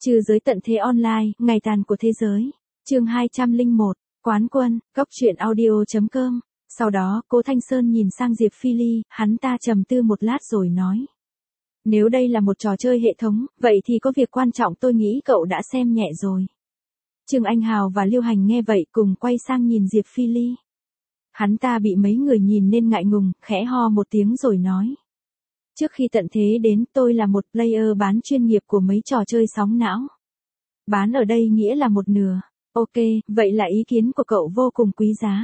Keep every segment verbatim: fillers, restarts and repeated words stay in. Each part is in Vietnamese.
Trừ giới tận thế online, ngày tàn của thế giới. Chương hai trăm lẻ một, Quán Quân, góc truyện audio chấm com. Sau đó, Cố Thanh Sơn nhìn sang Diệp Phi Ly, hắn ta trầm tư một lát rồi nói. Nếu đây là một trò chơi hệ thống, vậy thì có việc quan trọng tôi nghĩ cậu đã xem nhẹ rồi. Trương Anh Hào và Liêu Hành nghe vậy cùng quay sang nhìn Diệp Phi Ly. Hắn ta bị mấy người nhìn nên ngại ngùng, khẽ ho một tiếng rồi nói. Trước khi tận thế đến, tôi là một player bán chuyên nghiệp của mấy trò chơi sóng não. Bán ở đây nghĩa là một nửa. Ok, vậy là ý kiến của cậu vô cùng quý giá.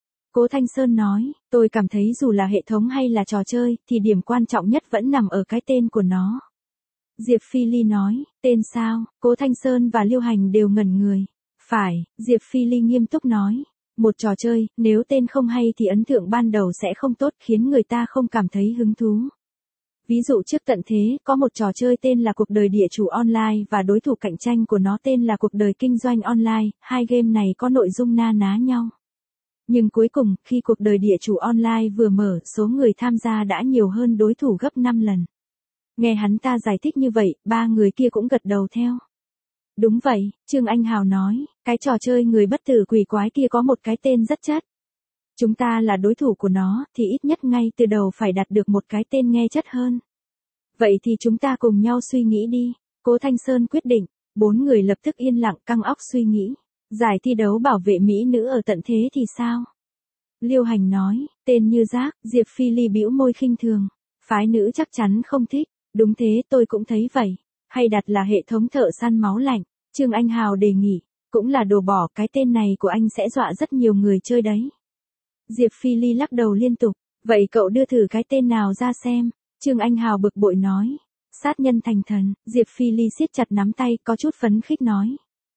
Cố Thanh Sơn nói, tôi cảm thấy dù là hệ thống hay là trò chơi, thì điểm quan trọng nhất vẫn nằm ở cái tên của nó. Diệp Phi Ly nói, tên sao? Cố Thanh Sơn và Liêu Hành đều ngẩn người. Phải, Diệp Phi Ly nghiêm túc nói. Một trò chơi, nếu tên không hay thì ấn tượng ban đầu sẽ không tốt, khiến người ta không cảm thấy hứng thú. Ví dụ trước tận thế, có một trò chơi tên là Cuộc đời địa chủ online và đối thủ cạnh tranh của nó tên là Cuộc đời kinh doanh online, hai game này có nội dung na ná nhau. Nhưng cuối cùng, khi Cuộc đời địa chủ online vừa mở, số người tham gia đã nhiều hơn đối thủ gấp năm lần. Nghe hắn ta giải thích như vậy, ba người kia cũng gật đầu theo. Đúng vậy, Trương Anh Hào nói, cái trò chơi người bất tử quỷ quái kia có một cái tên rất chất. Chúng ta là đối thủ của nó, thì ít nhất ngay từ đầu phải đặt được một cái tên nghe chất hơn. Vậy thì chúng ta cùng nhau suy nghĩ đi. Cố Thanh Sơn quyết định, bốn người lập tức yên lặng căng óc suy nghĩ. Giải thi đấu bảo vệ mỹ nữ ở tận thế thì sao? Liêu Hành nói, tên như rác, Diệp Phi Ly bĩu môi khinh thường. Phái nữ chắc chắn không thích, đúng thế tôi cũng thấy vậy. Hay đặt là hệ thống thợ săn máu lạnh, Trương Anh Hào đề nghị, cũng là đồ bỏ, cái tên này của anh sẽ dọa rất nhiều người chơi đấy. Diệp Phi Ly lắc đầu liên tục, vậy cậu đưa thử cái tên nào ra xem, Trương Anh Hào bực bội nói. Sát nhân thành thần, Diệp Phi Ly siết chặt nắm tay có chút phấn khích nói.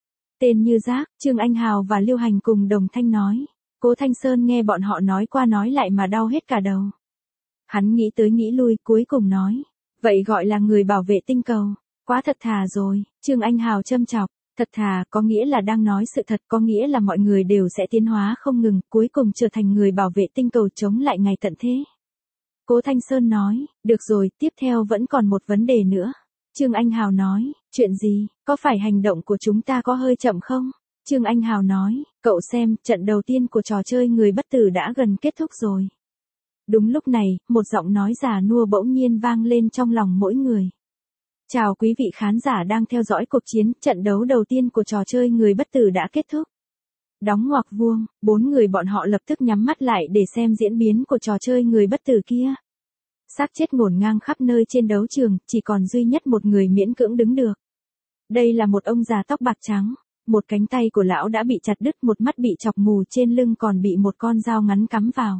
Tên như rác, Trương Anh Hào và Liêu Hành cùng đồng thanh nói. Cố Thanh Sơn nghe bọn họ nói qua nói lại mà đau hết cả đầu. Hắn nghĩ tới nghĩ lui cuối cùng nói. Vậy gọi là người bảo vệ tinh cầu. Quá thật thà rồi, Trương Anh Hào châm chọc. Thật thà có nghĩa là đang nói sự thật, có nghĩa là mọi người đều sẽ tiến hóa không ngừng, cuối cùng trở thành người bảo vệ tinh cầu chống lại ngày tận thế. Cố Thanh Sơn nói, được rồi, tiếp theo vẫn còn một vấn đề nữa. Trương Anh Hào nói, chuyện gì, có phải hành động của chúng ta có hơi chậm không? Trương Anh Hào nói, cậu xem, trận đầu tiên của trò chơi người bất tử đã gần kết thúc rồi. Đúng lúc này, một giọng nói già nua bỗng nhiên vang lên trong lòng mỗi người. Chào quý vị khán giả đang theo dõi cuộc chiến, trận đấu đầu tiên của trò chơi người bất tử đã kết thúc. Đóng ngoặc vuông, bốn người bọn họ lập tức nhắm mắt lại để xem diễn biến của trò chơi người bất tử kia. Xác chết ngổn ngang khắp nơi trên đấu trường, chỉ còn duy nhất một người miễn cưỡng đứng được. Đây là một ông già tóc bạc trắng, một cánh tay của lão đã bị chặt đứt, một mắt bị chọc mù, trên lưng còn bị một con dao ngắn cắm vào.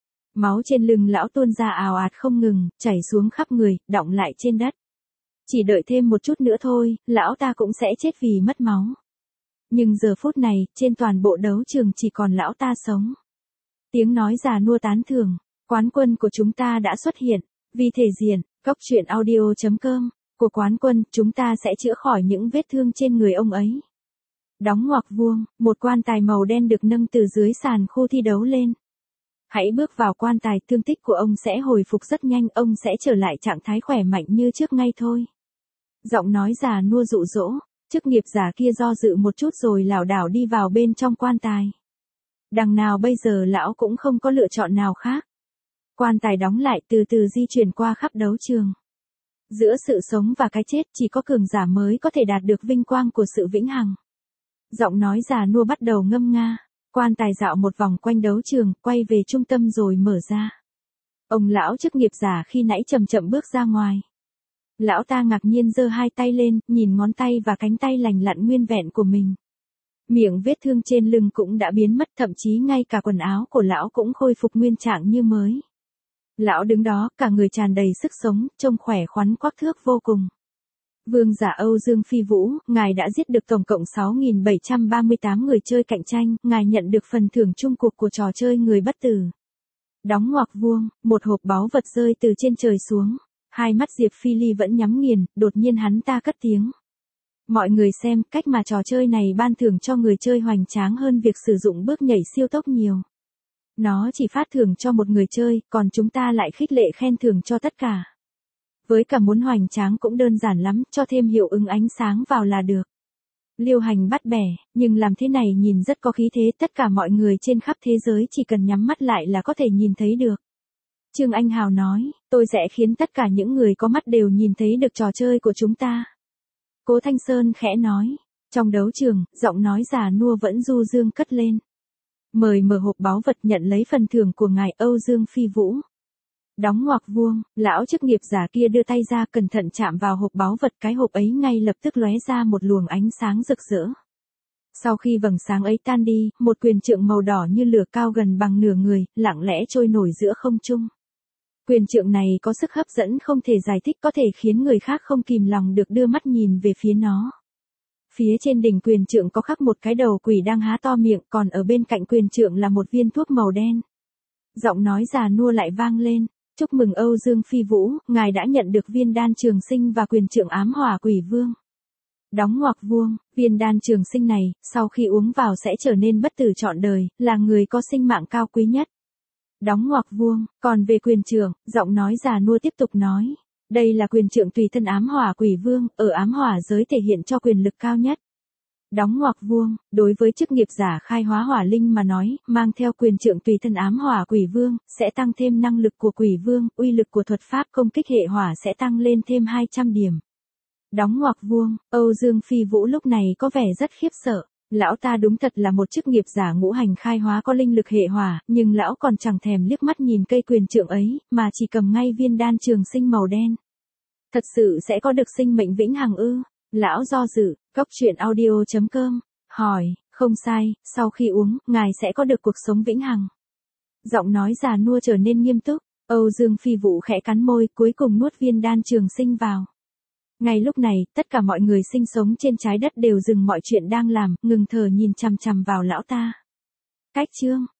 Máu trên lưng lão tuôn ra ào ạt không ngừng, chảy xuống khắp người, đọng lại trên đất. Chỉ đợi thêm một chút nữa thôi, lão ta cũng sẽ chết vì mất máu. Nhưng giờ phút này, trên toàn bộ đấu trường chỉ còn lão ta sống. Tiếng nói già nua tán thưởng, quán quân của chúng ta đã xuất hiện, vì thể diện, góc truyện audio chấm com, của quán quân, chúng ta sẽ chữa khỏi những vết thương trên người ông ấy. Đóng ngoặc vuông, một quan tài màu đen được nâng từ dưới sàn khu thi đấu lên. Hãy bước vào quan tài, thương tích của ông sẽ hồi phục rất nhanh, ông sẽ trở lại trạng thái khỏe mạnh như trước ngay thôi. Giọng nói già nua dụ dỗ, chức nghiệp giả kia do dự một chút rồi lảo đảo đi vào bên trong quan tài. Đằng nào bây giờ lão cũng không có lựa chọn nào khác. Quan tài đóng lại từ từ di chuyển qua khắp đấu trường. Giữa sự sống và cái chết chỉ có cường giả mới có thể đạt được vinh quang của sự vĩnh hằng. Giọng nói già nua bắt đầu ngâm nga, quan tài dạo một vòng quanh đấu trường, quay về trung tâm rồi mở ra. Ông lão chức nghiệp giả khi nãy chậm chậm bước ra ngoài. Lão ta ngạc nhiên giơ hai tay lên, nhìn ngón tay và cánh tay lành lặn nguyên vẹn của mình. Miệng vết thương trên lưng cũng đã biến mất, thậm chí ngay cả quần áo của lão cũng khôi phục nguyên trạng như mới. Lão đứng đó, cả người tràn đầy sức sống, trông khỏe khoắn quắc thước vô cùng. Vương giả Âu Dương Phi Vũ, ngài đã giết được tổng cộng sáu nghìn bảy trăm ba mươi tám người chơi cạnh tranh, ngài nhận được phần thưởng chung cuộc của trò chơi người bất tử. Đóng ngoặc vuông, một hộp báu vật rơi từ trên trời xuống. Hai mắt Diệp Phi Ly vẫn nhắm nghiền, đột nhiên hắn ta cất tiếng. Mọi người xem, cách mà trò chơi này ban thưởng cho người chơi hoành tráng hơn việc sử dụng bước nhảy siêu tốc nhiều. Nó chỉ phát thưởng cho một người chơi, còn chúng ta lại khích lệ khen thưởng cho tất cả. Với cả muốn hoành tráng cũng đơn giản lắm, cho thêm hiệu ứng ánh sáng vào là được. Liêu Hành bắt bẻ, nhưng làm thế này nhìn rất có khí thế, tất cả mọi người trên khắp thế giới chỉ cần nhắm mắt lại là có thể nhìn thấy được. Trương Anh Hào nói, tôi sẽ khiến tất cả những người có mắt đều nhìn thấy được trò chơi của chúng ta. Cố Thanh Sơn khẽ nói, trong đấu trường, giọng nói già nua vẫn du dương cất lên. Mời mở hộp báu vật nhận lấy phần thưởng của ngài Âu Dương Phi Vũ. Đóng ngoặc vuông, lão chức nghiệp giả kia đưa tay ra cẩn thận chạm vào hộp báu vật, cái hộp ấy ngay lập tức lóe ra một luồng ánh sáng rực rỡ. Sau khi vầng sáng ấy tan đi, một quyền trượng màu đỏ như lửa cao gần bằng nửa người, lặng lẽ trôi nổi giữa không trung. Quyền trượng này có sức hấp dẫn không thể giải thích, có thể khiến người khác không kìm lòng được đưa mắt nhìn về phía nó. Phía trên đỉnh quyền trượng có khắc một cái đầu quỷ đang há to miệng, còn ở bên cạnh quyền trượng là một viên thuốc màu đen. Giọng nói già nua lại vang lên, chúc mừng Âu Dương Phi Vũ, ngài đã nhận được viên đan trường sinh và quyền trượng ám hỏa quỷ vương. Đóng ngoặc vuông, viên đan trường sinh này, sau khi uống vào sẽ trở nên bất tử trọn đời, là người có sinh mạng cao quý nhất. Đóng ngoặc vuông, còn về quyền trượng, giọng nói già nua tiếp tục nói. Đây là quyền trượng tùy thân ám hỏa quỷ vương, ở ám hỏa giới thể hiện cho quyền lực cao nhất. Đóng ngoặc vuông, đối với chức nghiệp giả khai hóa hỏa linh mà nói, mang theo quyền trượng tùy thân ám hỏa quỷ vương, sẽ tăng thêm năng lực của quỷ vương, uy lực của thuật pháp công kích hệ hỏa sẽ tăng lên thêm hai trăm điểm. Đóng ngoặc vuông, Âu Dương Phi Vũ lúc này có vẻ rất khiếp sợ. Lão ta đúng thật là một chức nghiệp giả ngũ hành khai hóa có linh lực hệ hỏa, nhưng lão còn chẳng thèm liếc mắt nhìn cây quyền trượng ấy, mà chỉ cầm ngay viên đan trường sinh màu đen. Thật sự sẽ có được sinh mệnh vĩnh hằng ư? Lão do dự, Cốc Truyện Audio chấm com, hỏi, không sai, sau khi uống, ngài sẽ có được cuộc sống vĩnh hằng. Giọng nói già nua trở nên nghiêm túc, Âu Dương Phi Vũ khẽ cắn môi, cuối cùng nuốt viên đan trường sinh vào. Ngay lúc này, tất cả mọi người sinh sống trên trái đất đều dừng mọi chuyện đang làm, ngừng thở nhìn chằm chằm vào lão ta. Cách chương